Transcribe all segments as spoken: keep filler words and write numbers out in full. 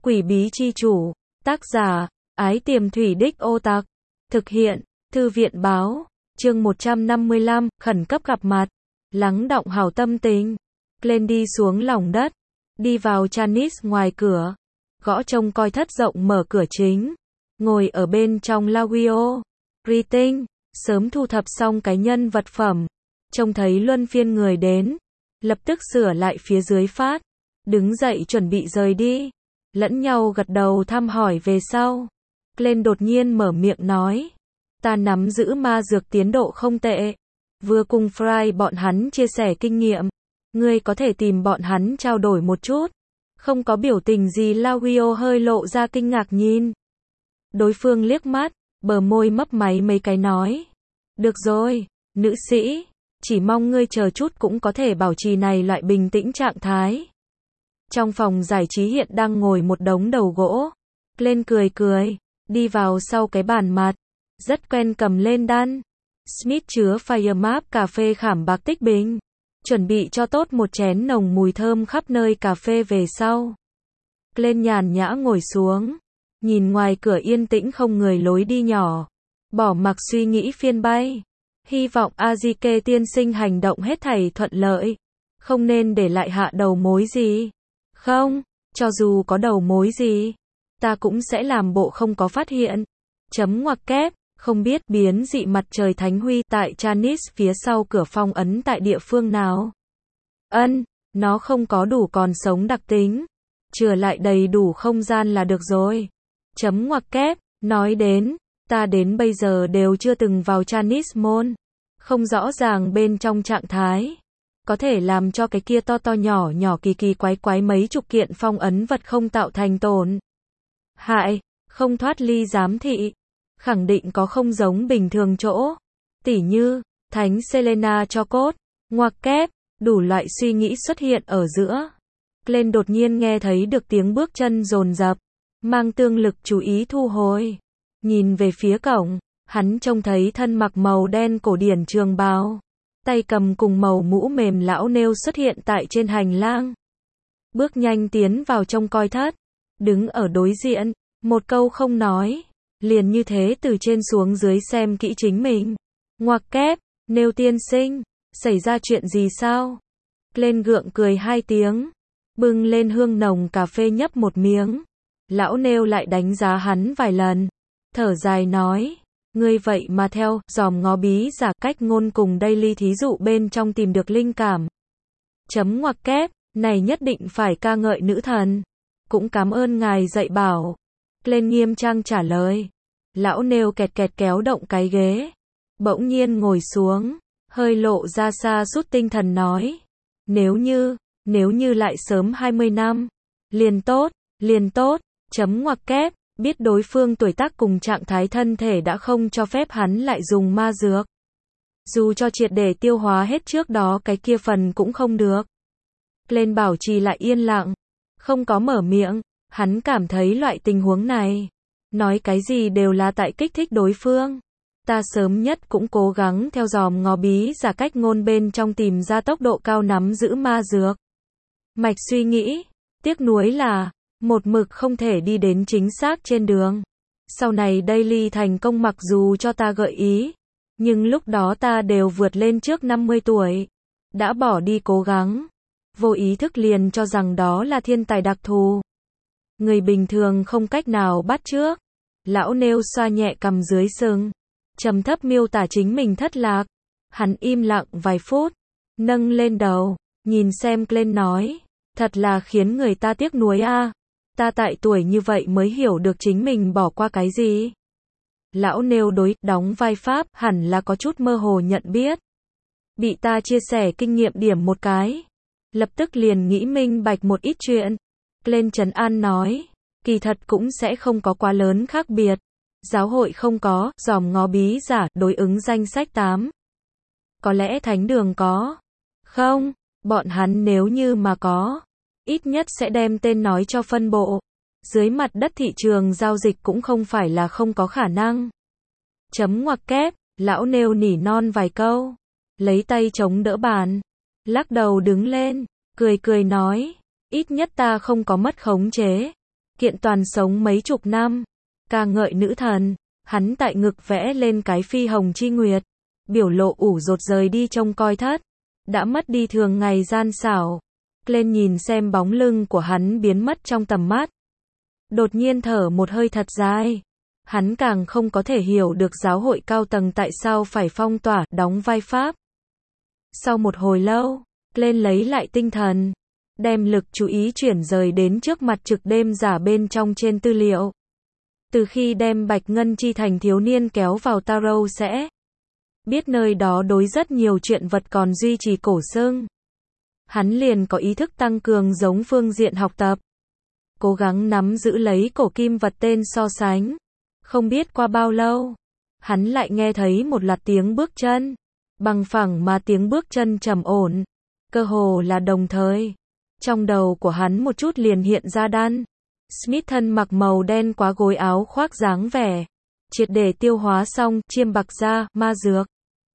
Quỷ bí chi chủ, tác giả, Ái Tiềm Thủy Đích Ô Tặc, thực hiện, Thư viện báo, chương một trăm năm mươi lăm, khẩn cấp gặp mặt, lắng đọng hào tâm tình, lên đi xuống lòng đất, đi vào Chanis ngoài cửa, gõ trông coi thất rộng mở cửa chính, ngồi ở bên trong Lawio, Greeting, sớm thu thập xong cái nhân vật phẩm, trông thấy luân phiên người đến, lập tức sửa lại phía dưới phát, đứng dậy chuẩn bị rời đi, lẫn nhau gật đầu thăm hỏi về sau. Glenn đột nhiên mở miệng nói, ta nắm giữ ma dược tiến độ không tệ, vừa cùng Fry bọn hắn chia sẻ kinh nghiệm, ngươi có thể tìm bọn hắn trao đổi một chút. Không có biểu tình gì, Lawio hơi lộ ra kinh ngạc nhìn đối phương liếc mắt, bờ môi mấp máy mấy cái nói, được rồi, nữ sĩ, chỉ mong ngươi chờ chút cũng có thể bảo trì này loại bình tĩnh trạng thái. Trong phòng giải trí hiện đang ngồi một đống đầu gỗ, Glenn cười cười, đi vào sau cái bàn mặt, rất quen cầm lên đan, Smith chứa Firemap cà phê khảm bạc tích bình, chuẩn bị cho tốt một chén nồng mùi thơm khắp nơi cà phê về sau. Glenn nhàn nhã ngồi xuống, nhìn ngoài cửa yên tĩnh không người lối đi nhỏ, bỏ mặc suy nghĩ phiên bay, hy vọng Azike tiên sinh hành động hết thảy thuận lợi, không nên để lại hạ đầu mối gì. Không, cho dù có đầu mối gì, ta cũng sẽ làm bộ không có phát hiện. Chấm ngoặc kép, không biết biến dị mặt trời thánh huy tại Chanis phía sau cửa phong ấn tại địa phương nào. Ân, nó không có đủ còn sống đặc tính, chừa lại đầy đủ không gian là được rồi. Chấm ngoặc kép, nói đến, ta đến bây giờ đều chưa từng vào Chanis môn, không rõ ràng bên trong trạng thái. Có thể làm cho cái kia to to nhỏ nhỏ kỳ kỳ quái quái mấy chục kiện phong ấn vật không tạo thành tổn hại, không thoát ly giám thị, khẳng định có không giống bình thường chỗ, tỉ như, Thánh Selena cho cốt, ngoặc kép, đủ loại suy nghĩ xuất hiện ở giữa. Glenn đột nhiên nghe thấy được tiếng bước chân dồn dập, mang tương lực chú ý thu hồi, nhìn về phía cổng, hắn trông thấy thân mặc màu đen cổ điển trường bào, tay cầm cùng màu mũ mềm lão nêu xuất hiện tại trên hành lang. Bước nhanh tiến vào trông coi thất, đứng ở đối diện, một câu không nói, liền như thế từ trên xuống dưới xem kỹ chính mình. Ngoặc kép, nêu tiên sinh, xảy ra chuyện gì sao? Glenn gượng cười hai tiếng, bưng lên hương nồng cà phê nhấp một miếng. Lão nêu lại đánh giá hắn vài lần, thở dài nói, ngươi vậy mà theo dòm ngó bí giả cách ngôn cùng daily thí dụ bên trong tìm được linh cảm. Chấm ngoặc kép, này nhất định phải ca ngợi nữ thần. Cũng cảm ơn ngài dạy bảo. Glenn nghiêm trang trả lời. Lão nêu kẹt kẹt kéo động cái ghế, bỗng nhiên ngồi xuống, hơi lộ ra xa sút tinh thần nói, nếu như, nếu như lại sớm hai mươi năm, liền tốt, liền tốt, chấm ngoặc kép. Biết đối phương tuổi tác cùng trạng thái thân thể đã không cho phép hắn lại dùng ma dược. Dù cho triệt để tiêu hóa hết trước đó cái kia phần cũng không được. Glenn bảo trì lại yên lặng, không có mở miệng, hắn cảm thấy loại tình huống này, nói cái gì đều là tại kích thích đối phương. Ta sớm nhất cũng cố gắng theo dòm ngó bí giả cách ngôn bên trong tìm ra tốc độ cao nắm giữ ma dược. Mạch suy nghĩ, tiếc nuối là, một mực không thể đi đến chính xác trên đường. Sau này daily thành công mặc dù cho ta gợi ý, nhưng lúc đó ta đều vượt lên trước năm mươi tuổi, đã bỏ đi cố gắng, vô ý thức liền cho rằng đó là thiên tài đặc thù, người bình thường không cách nào bắt chước. Lão nêu xoa nhẹ cằm dưới sừng, trầm thấp miêu tả chính mình thất lạc. Hắn im lặng vài phút, nâng lên đầu, nhìn xem Glenn nói, thật là khiến người ta tiếc nuối a. Ta tại tuổi như vậy mới hiểu được chính mình bỏ qua cái gì. Lão nêu đối đóng vai Pháp hẳn là có chút mơ hồ nhận biết. Bị ta chia sẻ kinh nghiệm điểm một cái, lập tức liền nghĩ minh bạch một ít chuyện. Glenn trấn an nói, kỳ thật cũng sẽ không có quá lớn khác biệt. Giáo hội không có dòm ngó bí giả đối ứng danh sách tám. Có lẽ thánh đường có. Không, bọn hắn nếu như mà có, ít nhất sẽ đem tên nói cho phân bộ. Dưới mặt đất thị trường giao dịch cũng không phải là không có khả năng. Chấm ngoặc kép, lão nêu nỉ non vài câu, lấy tay chống đỡ bàn, lắc đầu đứng lên, cười cười nói, ít nhất ta không có mất khống chế. kiện toàn sống mấy chục năm, ca ngợi nữ thần, hắn tại ngực vẽ lên cái phi hồng chi nguyệt, biểu lộ ủ rột rời đi trông coi thất, đã mất đi thường ngày gian xảo. Lên nhìn xem bóng lưng của hắn biến mất trong tầm mắt. Đột nhiên thở một hơi thật dài. Hắn càng không có thể hiểu được giáo hội cao tầng tại sao phải phong tỏa, đóng vai Pháp. Sau một hồi lâu, lên lấy lại tinh thần, đem lực chú ý chuyển rời đến trước mặt trực đêm giả bên trong trên tư liệu. Từ khi đem Bạch Ngân Chi thành thiếu niên kéo vào Tarot sẽ biết nơi đó đối rất nhiều chuyện vật còn duy trì cổ xưng. Hắn liền có ý thức tăng cường giống phương diện học tập. Cố gắng nắm giữ lấy cổ kim vật tên so sánh. Không biết qua bao lâu, hắn lại nghe thấy một loạt tiếng bước chân. Bằng phẳng mà tiếng bước chân trầm ổn. Cơ hồ là đồng thời. Trong đầu của hắn một chút liền hiện ra đan. Smith thân mặc màu đen quá gối áo khoác dáng vẻ. Triệt để tiêu hóa xong, chiêm bạc da, ma dược.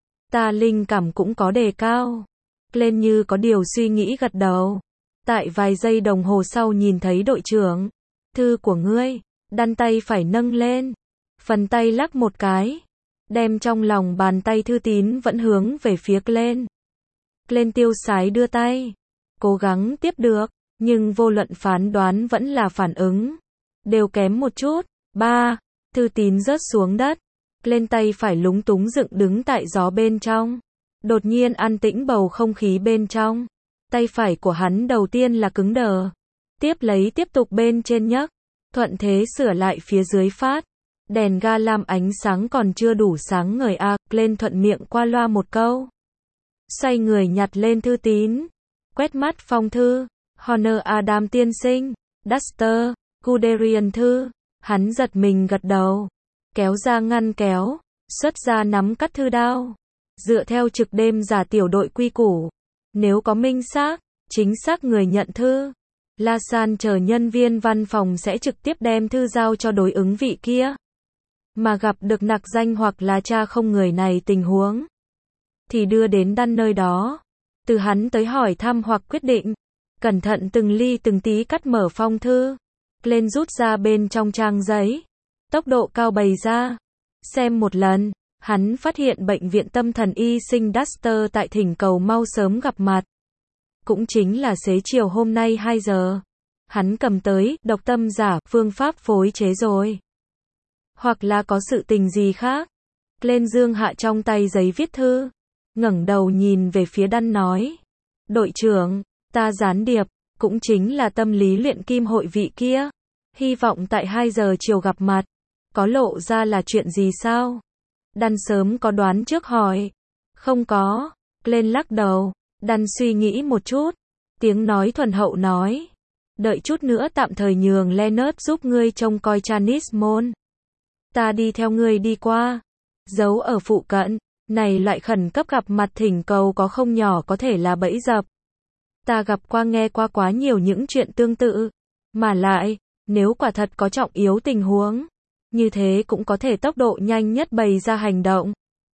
Ta linh cảm cũng có đề cao. Lên như có điều suy nghĩ gật đầu. Tại vài giây đồng hồ sau nhìn thấy đội trưởng. Thư của ngươi. Đan tay phải nâng lên. Phần tay lắc một cái. Đem trong lòng bàn tay thư tín vẫn hướng về phía Glenn. Glenn tiêu sái đưa tay. Cố gắng tiếp được. Nhưng vô luận phán đoán vẫn là phản ứng. Đều kém một chút. Ba. Thư tín rớt xuống đất. Glenn tay phải lúng túng dựng đứng tại gió bên trong. Đột nhiên an tĩnh bầu không khí bên trong. Tay phải của hắn đầu tiên là cứng đờ. Tiếp lấy tiếp tục bên trên nhấc. Thuận thế sửa lại phía dưới phát. Đèn ga lam ánh sáng còn chưa đủ sáng ngời a. Lên thuận miệng qua loa một câu. Xoay người nhặt lên thư tín. Quét mắt phong thư. Honor Adam tiên sinh. Duster. Guderian thư. Hắn giật mình gật đầu. Kéo ra ngăn kéo. Xuất ra nắm cắt thư đao. Dựa theo trực đêm giả tiểu đội quy củ. Nếu có minh xác, chính xác người nhận thư. La San chờ nhân viên văn phòng sẽ trực tiếp đem thư giao cho đối ứng vị kia. Mà gặp được nặc danh hoặc là cha không người này tình huống. Thì đưa đến đan nơi đó. Từ hắn tới hỏi thăm hoặc quyết định. Cẩn thận từng ly từng tí cắt mở phong thư. Lên rút ra bên trong trang giấy. Tốc độ cao bày ra. Xem một lần. Hắn phát hiện bệnh viện tâm thần y sinh Duster tại thỉnh cầu mau sớm gặp mặt. Cũng chính là xế chiều hôm nay hai giờ. Hắn cầm tới, độc tâm giả, phương pháp phối chế rồi. Hoặc là có sự tình gì khác. Lên dương hạ trong tay giấy viết thư. Ngẩng đầu nhìn về phía đan nói. Đội trưởng, ta gián điệp, cũng chính là tâm lý luyện kim hội vị kia. Hy vọng tại hai giờ chiều gặp mặt. Có lộ ra là chuyện gì sao? Đan sớm có đoán trước hỏi. Không có. Lên lắc đầu. Đan suy nghĩ một chút. Tiếng nói thuần hậu nói. Đợi chút nữa tạm thời nhường Leonard giúp ngươi trông coi Chanis Môn. Ta đi theo ngươi đi qua. Giấu ở phụ cận. Này loại khẩn cấp gặp mặt thỉnh cầu có không nhỏ có thể là bẫy dập. Ta gặp qua nghe qua quá nhiều những chuyện tương tự. Mà lại, nếu quả thật có trọng yếu tình huống. Như thế cũng có thể tốc độ nhanh nhất bày ra hành động.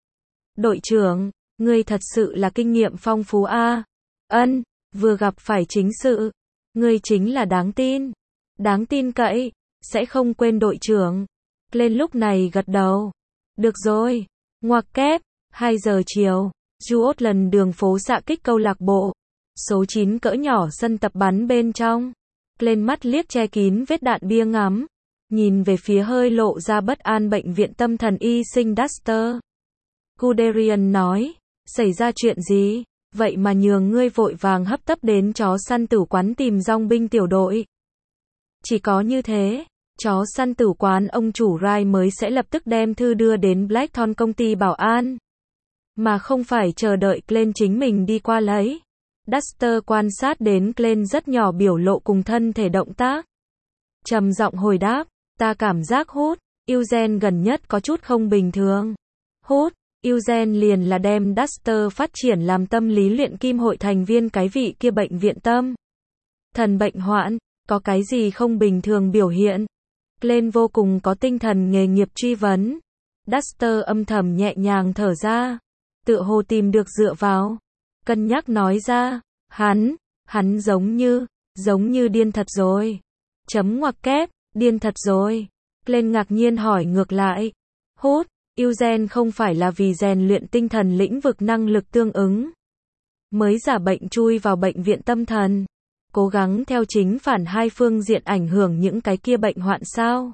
Đội trưởng, ngươi thật sự là kinh nghiệm phong phú a. Ân, vừa gặp phải chính sự. Ngươi chính là đáng tin. Đáng tin cậy, sẽ không quên đội trưởng. Lên lúc này gật đầu. Được rồi. Ngoặc kép, hai giờ chiều. Juot lần đường phố xạ kích câu lạc bộ. Số chín cỡ nhỏ sân tập bắn bên trong. Lên mắt liếc che kín vết đạn bia ngắm. Nhìn về phía hơi lộ ra bất an bệnh viện tâm thần y sinh Duster. Guderian nói, xảy ra chuyện gì, vậy mà nhường ngươi vội vàng hấp tấp đến chó săn tử quán tìm dòng binh tiểu đội. Chỉ có như thế, chó săn tử quán ông chủ Rai mới sẽ lập tức đem thư đưa đến Blackthorn công ty bảo an. Mà không phải chờ đợi Glenn chính mình đi qua lấy. Duster quan sát đến Glenn rất nhỏ biểu lộ cùng thân thể động tác. Trầm giọng hồi đáp. Ta cảm giác hút, Eugene gần nhất có chút không bình thường. Hút, Eugene liền là đem Duster phát triển làm tâm lý luyện kim hội thành viên cái vị kia bệnh viện tâm thần bệnh hoạn, có cái gì không bình thường biểu hiện. Glenn vô cùng có tinh thần nghề nghiệp truy vấn. Duster âm thầm nhẹ nhàng thở ra. Tựa hồ tìm được dựa vào. Cân nhắc nói ra, hắn, hắn giống như, giống như điên thật rồi. Chấm ngoặc kép. Điên thật rồi. Glenn ngạc nhiên hỏi ngược lại. Hút, Eugene không phải là vì rèn luyện tinh thần lĩnh vực năng lực tương ứng. Mới giả bệnh chui vào bệnh viện tâm thần. Cố gắng theo chính phản hai phương diện ảnh hưởng những cái kia bệnh hoạn sao?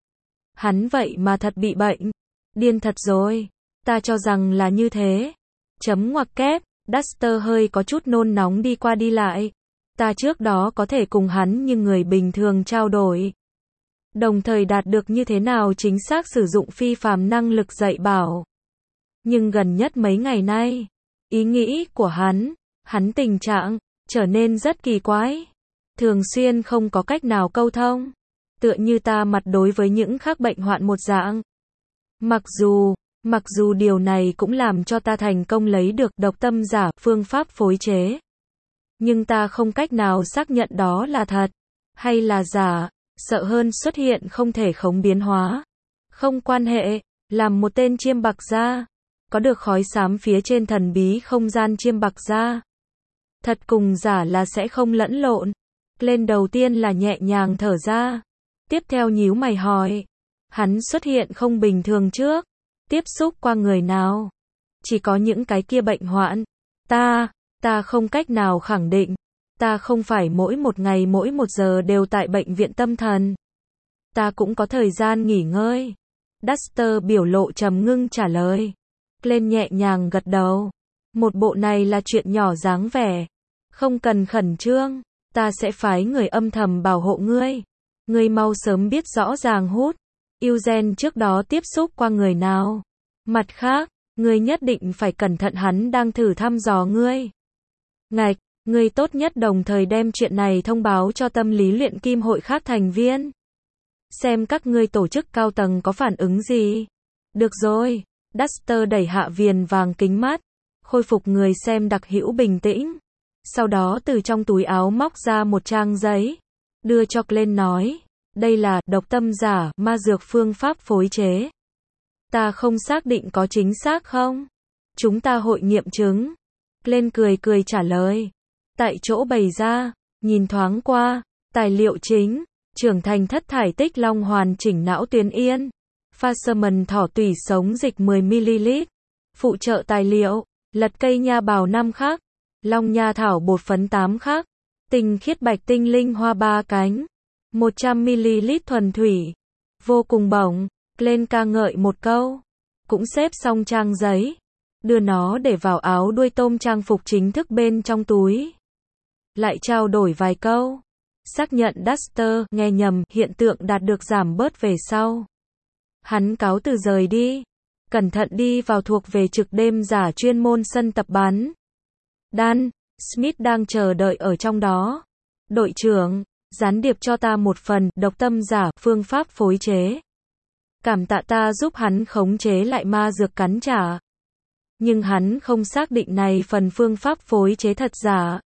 Hắn vậy mà thật bị bệnh. Điên thật rồi. Ta cho rằng là như thế. Chấm ngoặc kép, Duster hơi có chút nôn nóng đi qua đi lại. Ta trước đó có thể cùng hắn như người bình thường trao đổi. Đồng thời đạt được như thế nào chính xác sử dụng phi phàm năng lực dạy bảo. Nhưng gần nhất mấy ngày nay, ý nghĩ của hắn, hắn tình trạng, trở nên rất kỳ quái. Thường xuyên không có cách nào câu thông. Tựa như ta mặt đối với những khác bệnh hoạn một dạng. Mặc dù, mặc dù điều này cũng làm cho ta thành công lấy được độc tâm giả phương pháp phối chế. Nhưng ta không cách nào xác nhận đó là thật, hay là giả, sợ hơn xuất hiện không thể khống biến hóa. Không quan hệ, làm một tên chiêm bạc gia, có được khói xám phía trên thần bí không gian chiêm bạc gia. Thật cùng giả là sẽ không lẫn lộn. Lên đầu tiên là nhẹ nhàng thở ra. Tiếp theo nhíu mày hỏi. Hắn xuất hiện không bình thường trước. Tiếp xúc qua người nào? Chỉ có những cái kia bệnh hoạn. Ta, ta không cách nào khẳng định. Ta không phải mỗi một ngày mỗi một giờ đều tại bệnh viện tâm thần. Ta cũng có thời gian nghỉ ngơi. Duster biểu lộ trầm ngưng trả lời. Lên nhẹ nhàng gật đầu. Một bộ này là chuyện nhỏ dáng vẻ. Không cần khẩn trương. Ta sẽ phái người âm thầm bảo hộ ngươi. Ngươi mau sớm biết rõ ràng hút. Eugene trước đó tiếp xúc qua người nào. Mặt khác, ngươi nhất định phải cẩn thận hắn đang thử thăm dò ngươi. Ngạch, ngươi tốt nhất đồng thời đem chuyện này thông báo cho tâm lý luyện kim hội khác thành viên. Xem các ngươi tổ chức cao tầng có phản ứng gì. Được rồi. Duster đẩy hạ viền vàng kính mắt. Khôi phục người xem đặc hữu bình tĩnh. Sau đó từ trong túi áo móc ra một trang giấy. Đưa cho Glenn nói. Đây là độc tâm giả, ma dược phương pháp phối chế. Ta không xác định có chính xác không? Chúng ta hội nghiệm chứng. Glenn cười cười trả lời. Tại chỗ bày ra, nhìn thoáng qua, tài liệu chính, trưởng thành thất thải tích long hoàn chỉnh não tuyến yên. Faserman thỏ tủy sống dịch mười mi-li-lít. Phụ trợ tài liệu, lật cây nha bào năm khắc. Long nha thảo bột phấn tám khắc. Tinh khiết bạch tinh linh hoa ba cánh. một trăm mi-li-lít thuần thủy. Vô cùng bổng. Glenn ca ngợi một câu. Cũng xếp xong trang giấy. Đưa nó để vào áo đuôi tôm trang phục chính thức bên trong túi. Lại trao đổi vài câu. Xác nhận Duster nghe nhầm hiện tượng đạt được giảm bớt về sau. Hắn cáo từ rời đi. Cẩn thận đi vào thuộc về trực đêm giả chuyên môn sân tập bắn. Dan Smith đang chờ đợi ở trong đó. Đội trưởng, gián điệp cho ta một phần độc tâm giả phương pháp phối chế. Cảm tạ ta giúp hắn khống chế lại ma dược cắn trả. Nhưng hắn không xác định này phần phương pháp phối chế thật giả.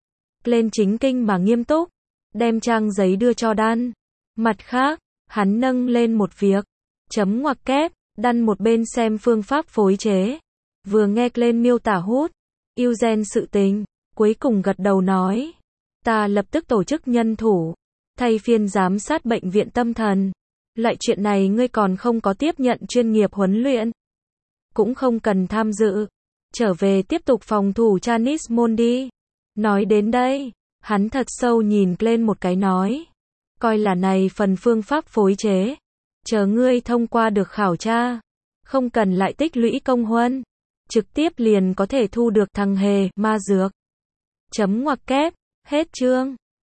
Lên chính kinh mà nghiêm túc. Đem trang giấy đưa cho Dan. Mặt khác, hắn nâng lên một việc. Chấm ngoặc kép. Dan một bên xem phương pháp phối chế. Vừa nghe Glenn miêu tả hút. Eugene sự tình. Cuối cùng gật đầu nói. Ta lập tức tổ chức nhân thủ. Thay phiên giám sát bệnh viện tâm thần. Loại chuyện này ngươi còn không có tiếp nhận chuyên nghiệp huấn luyện. Cũng không cần tham dự. Trở về tiếp tục phòng thủ Chanis Môn đi. Nói đến đây, hắn thật sâu nhìn lên một cái nói. Coi là này phần phương pháp phối chế. Chờ ngươi thông qua được khảo tra. Không cần lại tích lũy công huân. Trực tiếp liền có thể thu được thằng hề, ma dược. Chấm ngoặc kép, hết chương.